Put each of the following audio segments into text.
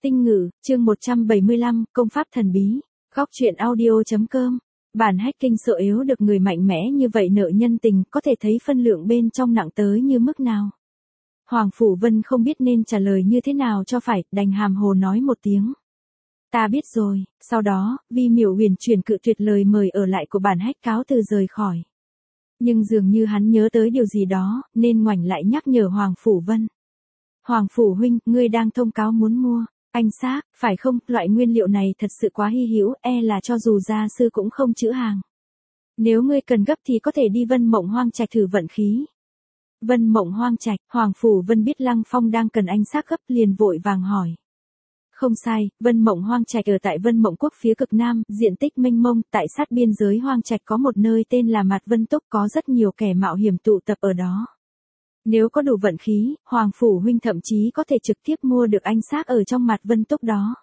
Tinh ngữ, chương 175, công pháp thần bí. Góc truyện audio.com. Bản hacking sợ yếu được người mạnh mẽ như vậy nợ nhân tình, có thể thấy phân lượng bên trong nặng tới như mức nào. Hoàng Phủ Vân không biết nên trả lời như thế nào cho phải, đành hàm hồ nói một tiếng. Ta biết rồi. Sau đó, Vi Miểu huyền chuyển cự tuyệt lời mời ở lại của bản hách, cáo từ rời khỏi. Nhưng dường như hắn nhớ tới điều gì đó, nên ngoảnh lại nhắc nhở Hoàng Phủ Vân. Hoàng Phủ huynh, ngươi đang thông cáo muốn mua anh xác, phải không? Loại nguyên liệu này thật sự quá hy hữu, là cho dù gia sư cũng không trữ hàng. Nếu ngươi cần gấp thì có thể đi Vân Mộng Hoang Trạch thử vận khí. Vân Mộng Hoang Trạch, Hoàng Phủ Vân biết Lăng Phong đang cần anh xác gấp, liền vội vàng hỏi. Không sai, Vân Mộng Hoang Trạch ở tại Vân Mộng Quốc phía cực Nam, diện tích mênh mông, tại sát biên giới Hoang Trạch có một nơi tên là Mạt Vân Túc, có rất nhiều kẻ mạo hiểm tụ tập ở đó. Nếu có đủ vận khí, Hoàng Phủ huynh thậm chí có thể trực tiếp mua được anh xác ở trong Mạt Vân Túc đó.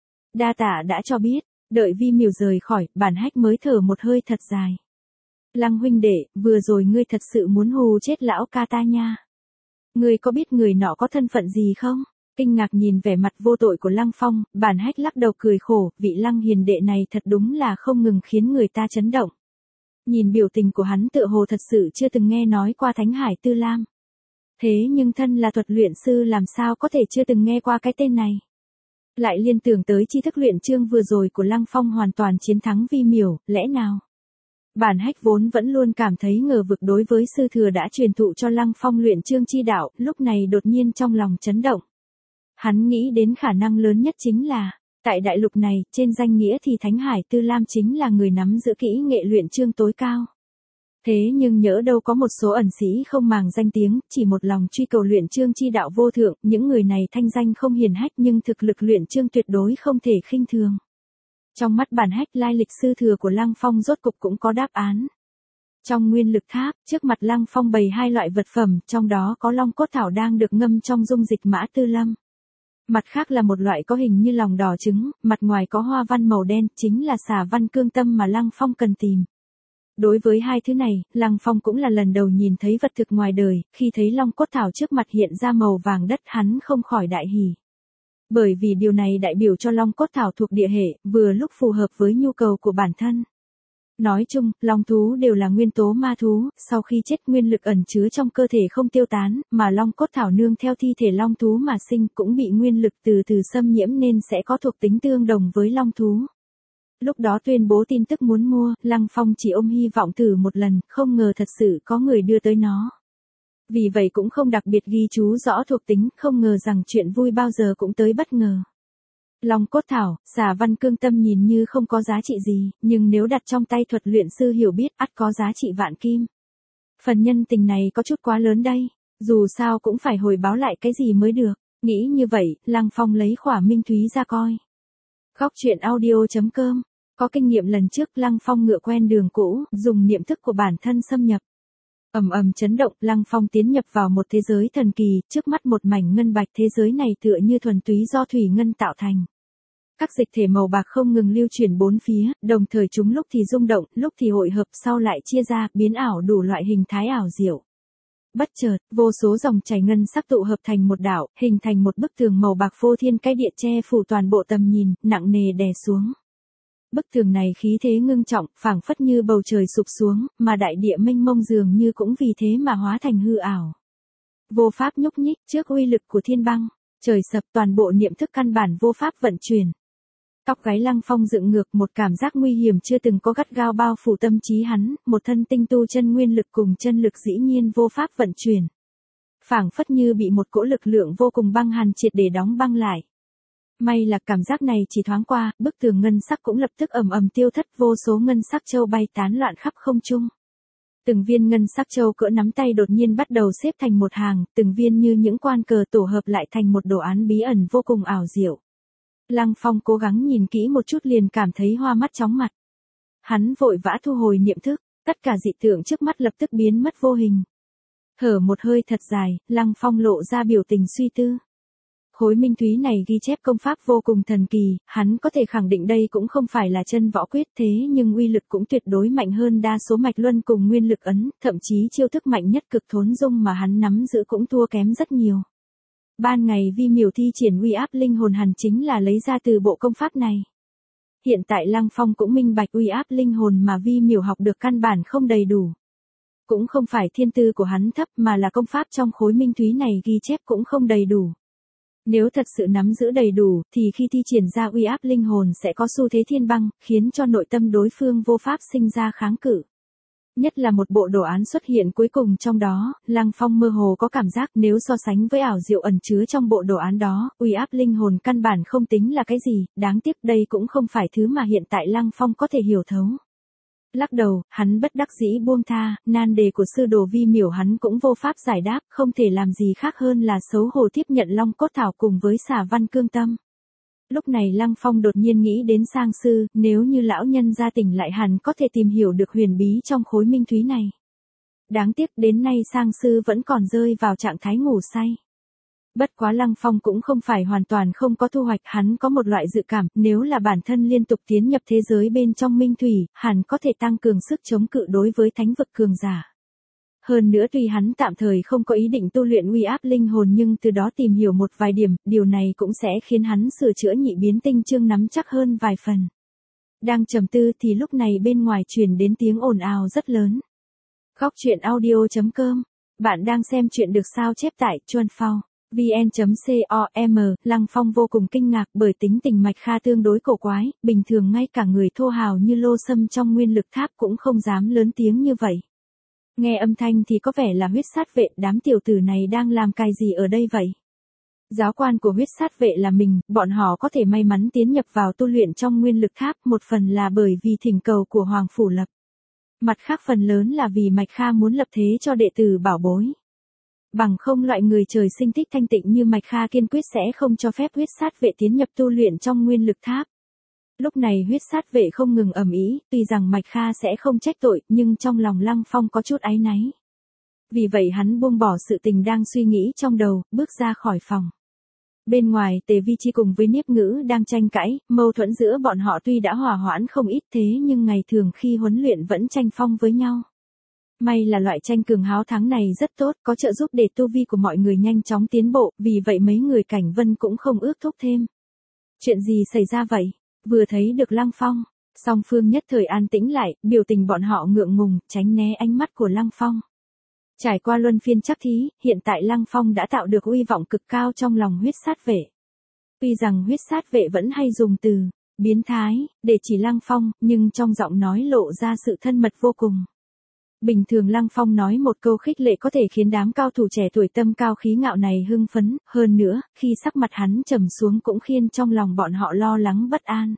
Đa tạ đã cho biết, đợi Vi Miểu rời khỏi, bản hách mới thở một hơi thật dài. Lăng huynh đệ, vừa rồi ngươi thật sự muốn hù chết lão ca ta nha. Ngươi có biết người nọ có thân phận gì không? Kinh ngạc nhìn vẻ mặt vô tội của Lăng Phong, bản hách lắc đầu cười khổ, vị Lăng hiền đệ này thật đúng là không ngừng khiến người ta chấn động. Nhìn biểu tình của hắn tựa hồ thật sự chưa từng nghe nói qua Thánh Hải Tư Lam. Thế nhưng thân là thuật luyện sư làm sao có thể chưa từng nghe qua cái tên này. Lại liên tưởng tới chi thức luyện chương vừa rồi của Lăng Phong hoàn toàn chiến thắng Vi Miểu, lẽ nào? Bản hách vốn vẫn luôn cảm thấy ngờ vực đối với sư thừa đã truyền thụ cho Lăng Phong luyện chương chi đạo, lúc này đột nhiên trong lòng chấn động. Hắn nghĩ đến khả năng lớn nhất chính là, tại đại lục này, trên danh nghĩa thì Thánh Hải Tư Lam chính là người nắm giữ kỹ nghệ luyện chương tối cao. Thế nhưng nhỡ đâu có một số ẩn sĩ không màng danh tiếng, chỉ một lòng truy cầu luyện chương chi đạo vô thượng, những người này thanh danh không hiển hách nhưng thực lực luyện chương tuyệt đối không thể khinh thường. Trong mắt bản hách, lai lịch sư thừa của Lăng Phong rốt cục cũng có đáp án. Trong nguyên lực tháp, trước mặt Lăng Phong bày hai loại vật phẩm, trong đó có long cốt thảo đang được ngâm trong dung dịch mã tư lâm. Mặt khác là một loại có hình như lòng đỏ trứng, mặt ngoài có hoa văn màu đen, chính là xà văn cương tâm mà Lăng Phong cần tìm. Đối với hai thứ này, Lăng Phong cũng là lần đầu nhìn thấy vật thực ngoài đời, khi thấy long cốt thảo trước mặt hiện ra màu vàng đất hắn không khỏi đại hỉ. Bởi vì điều này đại biểu cho long cốt thảo thuộc địa hệ, vừa lúc phù hợp với nhu cầu của bản thân. Nói chung, long thú đều là nguyên tố ma thú, sau khi chết nguyên lực ẩn chứa trong cơ thể không tiêu tán, mà long cốt thảo nương theo thi thể long thú mà sinh cũng bị nguyên lực từ từ xâm nhiễm nên sẽ có thuộc tính tương đồng với long thú. Lúc đó tuyên bố tin tức muốn mua, Lăng Phong chỉ ôm hy vọng thử một lần, không ngờ thật sự có người đưa tới nó. Vì vậy cũng không đặc biệt ghi chú rõ thuộc tính, không ngờ rằng chuyện vui bao giờ cũng tới bất ngờ. Long cốt thảo, xà văn cương tâm nhìn như không có giá trị gì, nhưng nếu đặt trong tay thuật luyện sư hiểu biết ắt có giá trị vạn kim. Phần nhân tình này có chút quá lớn đây, dù sao cũng phải hồi báo lại cái gì mới được. Nghĩ như vậy, Lăng Phong lấy khỏa minh thúy ra coi. Góc truyện audio.com. Có kinh nghiệm lần trước, Lăng Phong ngựa quen đường cũ, dùng niệm thức của bản thân xâm nhập. Ầm ầm chấn động, Lăng Phong tiến nhập vào một thế giới thần kỳ, trước mắt một mảnh ngân bạch, thế giới này tựa như thuần túy do thủy ngân tạo thành. Các dịch thể màu bạc không ngừng lưu chuyển bốn phía, đồng thời chúng lúc thì rung động, lúc thì hội hợp sau lại chia ra, biến ảo đủ loại hình thái ảo diệu. Bất chợt, vô số dòng chảy ngân sắc tụ hợp thành một đảo, hình thành một bức tường màu bạc phô thiên cái địa che phủ toàn bộ tầm nhìn, nặng nề đè xuống. Bức tường này khí thế ngưng trọng, phảng phất như bầu trời sụp xuống, mà đại địa mênh mông dường như cũng vì thế mà hóa thành hư ảo. Vô pháp nhúc nhích trước uy lực của thiên băng, trời sập, toàn bộ niệm thức căn bản vô pháp vận chuyển. Tóc gáy Lăng Phong dựng ngược, một cảm giác nguy hiểm chưa từng có gắt gao bao phủ tâm trí hắn, một thân tinh tu chân nguyên lực cùng chân lực dĩ nhiên vô pháp vận chuyển. Phảng phất như bị một cỗ lực lượng vô cùng băng hàn triệt để đóng băng lại. May là cảm giác này chỉ thoáng qua, bức tường ngân sắc cũng lập tức ầm ầm tiêu thất, vô số ngân sắc châu bay tán loạn khắp không trung. Từng viên ngân sắc châu cỡ nắm tay đột nhiên bắt đầu xếp thành một hàng, từng viên như những quan cờ tổ hợp lại thành một đồ án bí ẩn vô cùng ảo diệu. Lăng Phong cố gắng nhìn kỹ một chút liền cảm thấy hoa mắt chóng mặt. Hắn vội vã thu hồi niệm thức, tất cả dị tượng trước mắt lập tức biến mất vô hình. Thở một hơi thật dài, Lăng Phong lộ ra biểu tình suy tư. Khối minh thúy này ghi chép công pháp vô cùng thần kỳ, hắn có thể khẳng định đây cũng không phải là chân võ quyết, thế nhưng uy lực cũng tuyệt đối mạnh hơn đa số mạch luân cùng nguyên lực ấn, thậm chí chiêu thức mạnh nhất cực thốn dung mà hắn nắm giữ cũng thua kém rất nhiều. Ban ngày Vi Miểu thi triển uy áp linh hồn hẳn chính là lấy ra từ bộ công pháp này. Hiện tại Lăng Phong cũng minh bạch uy áp linh hồn mà Vi Miểu học được căn bản không đầy đủ. Cũng không phải thiên tư của hắn thấp mà là công pháp trong khối minh thúy này ghi chép cũng không đầy đủ. Nếu thật sự nắm giữ đầy đủ, thì khi thi triển ra uy áp linh hồn sẽ có xu thế thiên băng, khiến cho nội tâm đối phương vô pháp sinh ra kháng cự. Nhất là một bộ đồ án xuất hiện cuối cùng trong đó, Lăng Phong mơ hồ có cảm giác nếu so sánh với ảo diệu ẩn chứa trong bộ đồ án đó, uy áp linh hồn căn bản không tính là cái gì, đáng tiếc đây cũng không phải thứ mà hiện tại Lăng Phong có thể hiểu thấu. Lắc đầu, hắn bất đắc dĩ buông tha, nan đề của sư đồ Vi Miểu hắn cũng vô pháp giải đáp, không thể làm gì khác hơn là xấu hổ tiếp nhận long cốt thảo cùng với xả văn cương tâm. Lúc này Lăng Phong đột nhiên nghĩ đến Sang sư, nếu như lão nhân gia tỉnh lại hẳn có thể tìm hiểu được huyền bí trong khối minh thúy này. Đáng tiếc đến nay Sang sư vẫn còn rơi vào trạng thái ngủ say. Bất quá Lăng Phong cũng không phải hoàn toàn không có thu hoạch, hắn có một loại dự cảm, nếu là bản thân liên tục tiến nhập thế giới bên trong minh thủy, hẳn có thể tăng cường sức chống cự đối với thánh vực cường giả. Hơn nữa tuy hắn tạm thời không có ý định tu luyện uy áp linh hồn nhưng từ đó tìm hiểu một vài điểm, điều này cũng sẽ khiến hắn sửa chữa nhị biến tinh chương nắm chắc hơn vài phần. Đang trầm tư thì lúc này bên ngoài truyền đến tiếng ồn ào rất lớn. Góc truyện audio.com. Bạn đang xem chuyện được sao chép tại Chuan Phao. vn.com. Lăng Phong vô cùng kinh ngạc bởi tính tình Mạch Kha tương đối cổ quái, bình thường ngay cả người thô hào như Lô Sâm trong nguyên lực tháp cũng không dám lớn tiếng như vậy. Nghe âm thanh thì có vẻ là huyết sát vệ, đám tiểu tử này đang làm cái gì ở đây vậy? Giáo quan của huyết sát vệ là mình, bọn họ có thể may mắn tiến nhập vào tu luyện trong nguyên lực tháp, một phần là bởi vì thỉnh cầu của Hoàng Phủ Lập. Mặt khác phần lớn là vì Mạch Kha muốn lập thế cho đệ tử bảo bối. Bằng không loại người trời sinh thích thanh tịnh như Mạch Kha kiên quyết sẽ không cho phép huyết sát vệ tiến nhập tu luyện trong nguyên lực tháp. Lúc này huyết sát vệ không ngừng ầm ĩ, tuy rằng Mạch Kha sẽ không trách tội, nhưng trong lòng Lăng Phong có chút áy náy. Vì vậy hắn buông bỏ sự tình đang suy nghĩ trong đầu, bước ra khỏi phòng. Bên ngoài Tề Vi Chi cùng với Niếp Ngữ đang tranh cãi, mâu thuẫn giữa bọn họ tuy đã hòa hoãn không ít thế nhưng ngày thường khi huấn luyện vẫn tranh phong với nhau. May là loại tranh cường háo thắng này rất tốt, có trợ giúp để tu vi của mọi người nhanh chóng tiến bộ, vì vậy mấy người Cảnh Vân cũng không ước thúc thêm. Chuyện gì xảy ra vậy? Vừa thấy được Lăng Phong, song phương nhất thời an tĩnh lại, biểu tình bọn họ ngượng ngùng, tránh né ánh mắt của Lăng Phong. Trải qua luân phiên chắc thí, hiện tại Lăng Phong đã tạo được uy vọng cực cao trong lòng huyết sát vệ. Tuy rằng huyết sát vệ vẫn hay dùng từ biến thái để chỉ Lăng Phong, nhưng trong giọng nói lộ ra sự thân mật vô cùng. Bình thường Lăng Phong nói một câu khích lệ có thể khiến đám cao thủ trẻ tuổi tâm cao khí ngạo này hưng phấn, hơn nữa, khi sắc mặt hắn trầm xuống cũng khiến trong lòng bọn họ lo lắng bất an.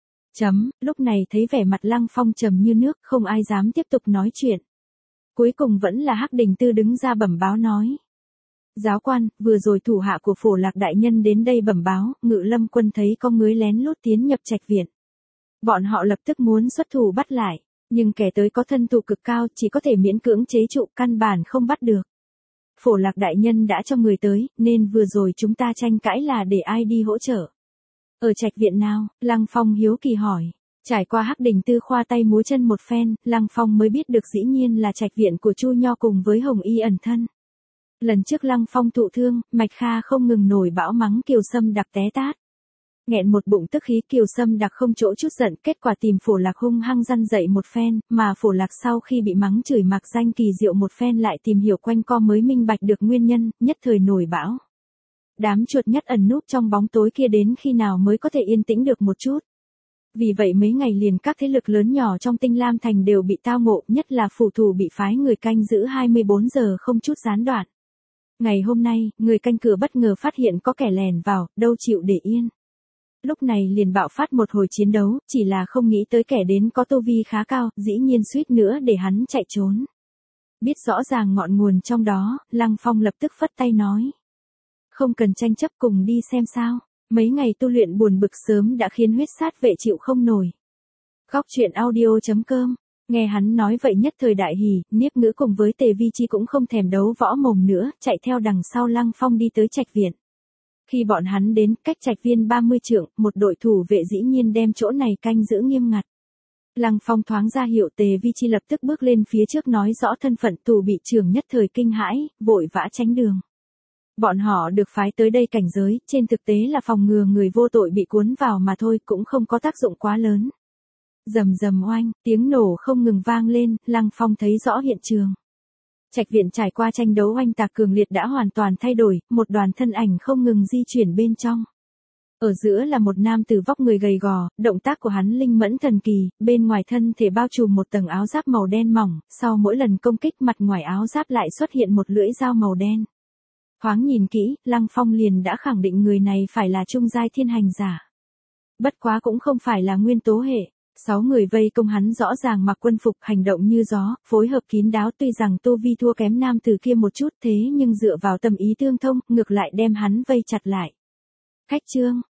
Lúc này thấy vẻ mặt Lăng Phong trầm như nước, không ai dám tiếp tục nói chuyện. Cuối cùng vẫn là Hắc Đình Tư đứng ra bẩm báo nói. Giáo quan, vừa rồi thủ hạ của Phổ Lạc đại nhân đến đây bẩm báo, Ngự Lâm quân thấy có người lén lút tiến nhập trạch viện. Bọn họ lập tức muốn xuất thủ bắt lại. Nhưng kẻ tới có thân thủ cực cao, chỉ có thể miễn cưỡng chế trụ, căn bản không bắt được. Phổ Lạc đại nhân đã cho người tới, nên vừa rồi chúng ta tranh cãi là để ai đi hỗ trợ. Ở trạch viện nào? Lăng Phong hiếu kỳ hỏi. Trải qua Hắc Đình Tư khoa tay múa chân một phen, Lăng Phong mới biết được dĩ nhiên là trạch viện của Chu Nho cùng với Hồng Y ẩn thân. Lần trước Lăng Phong thụ thương, Mạch Kha không ngừng nổi bão mắng Kiều Sâm Đặc té tát. Nghẹn một bụng tức khí, Kiều Sâm Đặc không chỗ chút giận, kết quả tìm Phổ Lạc hung hăng răn dậy một phen, mà Phổ Lạc sau khi bị mắng chửi mạc danh kỳ diệu một phen lại tìm hiểu quanh co mới minh bạch được nguyên nhân, nhất thời nổi bão. Đám chuột nhất ẩn núp trong bóng tối kia đến khi nào mới có thể yên tĩnh được một chút. Vì vậy mấy ngày liền các thế lực lớn nhỏ trong Tinh Lam Thành đều bị tao ngộ, nhất là phủ thủ bị phái người canh giữ 24 giờ không chút gián đoạn. Ngày hôm nay, người canh cửa bất ngờ phát hiện có kẻ lèn vào, đâu chịu để yên. Lúc này liền bạo phát một hồi chiến đấu, chỉ là không nghĩ tới kẻ đến có tu vi khá cao, dĩ nhiên suýt nữa để hắn chạy trốn. Biết rõ ràng ngọn nguồn trong đó, Lăng Phong lập tức phất tay nói. Không cần tranh chấp, cùng đi xem sao. Mấy ngày tu luyện buồn bực sớm đã khiến huyết sát vệ chịu không nổi. Góc truyện audio.com. Nghe hắn nói vậy nhất thời đại hỉ, Niếp Ngữ cùng với Tề Vi Chi cũng không thèm đấu võ mồm nữa, chạy theo đằng sau Lăng Phong đi tới trạch viện. Khi bọn hắn đến, cách trạch viên 30 trượng, một đội thủ vệ dĩ nhiên đem chỗ này canh giữ nghiêm ngặt. Lăng Phong thoáng ra hiệu, Tề Vi Chi lập tức bước lên phía trước nói rõ thân phận, thủ bị trưởng nhất thời kinh hãi, vội vã tránh đường. Bọn họ được phái tới đây cảnh giới, trên thực tế là phòng ngừa người vô tội bị cuốn vào mà thôi, cũng không có tác dụng quá lớn. Rầm rầm oanh, tiếng nổ không ngừng vang lên, Lăng Phong thấy rõ hiện trường. Trạch viện trải qua tranh đấu oanh tạc cường liệt đã hoàn toàn thay đổi, một đoàn thân ảnh không ngừng di chuyển bên trong. Ở giữa là một nam tử vóc người gầy gò, động tác của hắn linh mẫn thần kỳ, bên ngoài thân thể bao trùm một tầng áo giáp màu đen mỏng, sau mỗi lần công kích mặt ngoài áo giáp lại xuất hiện một lưỡi dao màu đen. Thoáng nhìn kỹ, Lăng Phong liền đã khẳng định người này phải là trung giai thiên hành giả. Bất quá cũng không phải là nguyên tố hệ. 6 người vây công hắn rõ ràng mặc quân phục, hành động như gió, phối hợp kín đáo, tuy rằng tu vi thua kém nam tử kia một chút thế nhưng dựa vào tâm ý tương thông, ngược lại đem hắn vây chặt lại. Khách trương,